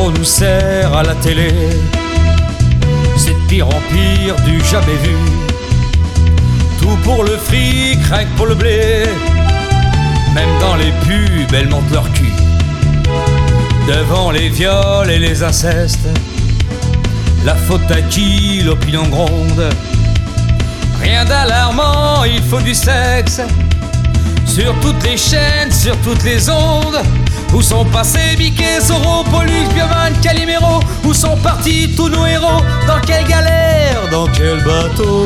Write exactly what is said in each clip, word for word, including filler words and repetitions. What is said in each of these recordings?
on nous sert à la télé, c'est de pire en pire du jamais vu. Tout pour le fric, rien que pour le blé. Même dans les pubs, elles montent leur cul. Devant les viols et les incestes, la faute à qui? L'opinion gronde. Rien d'alarmant, il faut du sexe. Sur toutes les chaînes, sur toutes les ondes. Où sont passés Mickey, Zorro, Pollux, Bioman, Calimero? Où sont partis tous nos héros? Dans quelle galère? Dans quel bateau?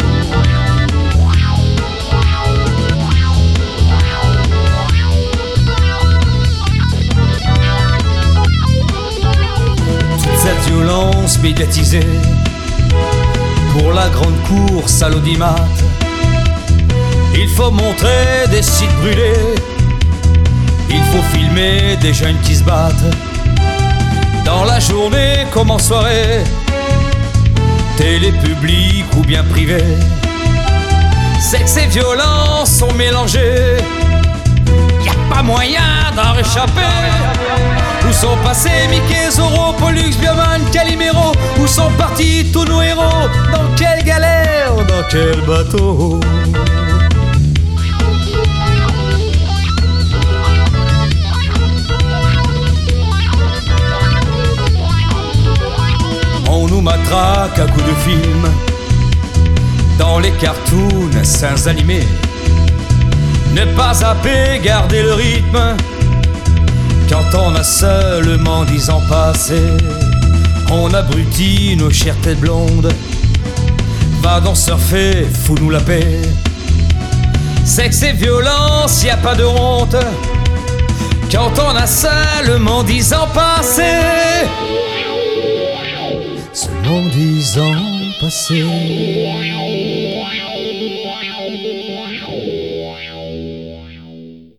Toute cette violence médiatisée pour la grande course à l'audimat. Il faut montrer des sites brûlés, il faut filmer des jeunes qui se battent. Dans la journée comme en soirée, télé publique ou bien privée, sexe et violence sont mélangés. Y'a pas moyen d'en réchapper. Où sont passés Mickey, Zorro, Pollux, Bioman, Calimero? Où sont partis tous nos héros? Dans quelle galère? Dans quel bateau? On nous matraque à coups de film dans les cartoons sans animés. Ne pas zapper, garder le rythme. Quand on a seulement dix ans passés, on abrutit nos chères têtes blondes. Va donc surfer, fous-nous la paix. Sexe et violence, y a pas de honte. Quand on a seulement dix ans passés, seulement dix ans passés.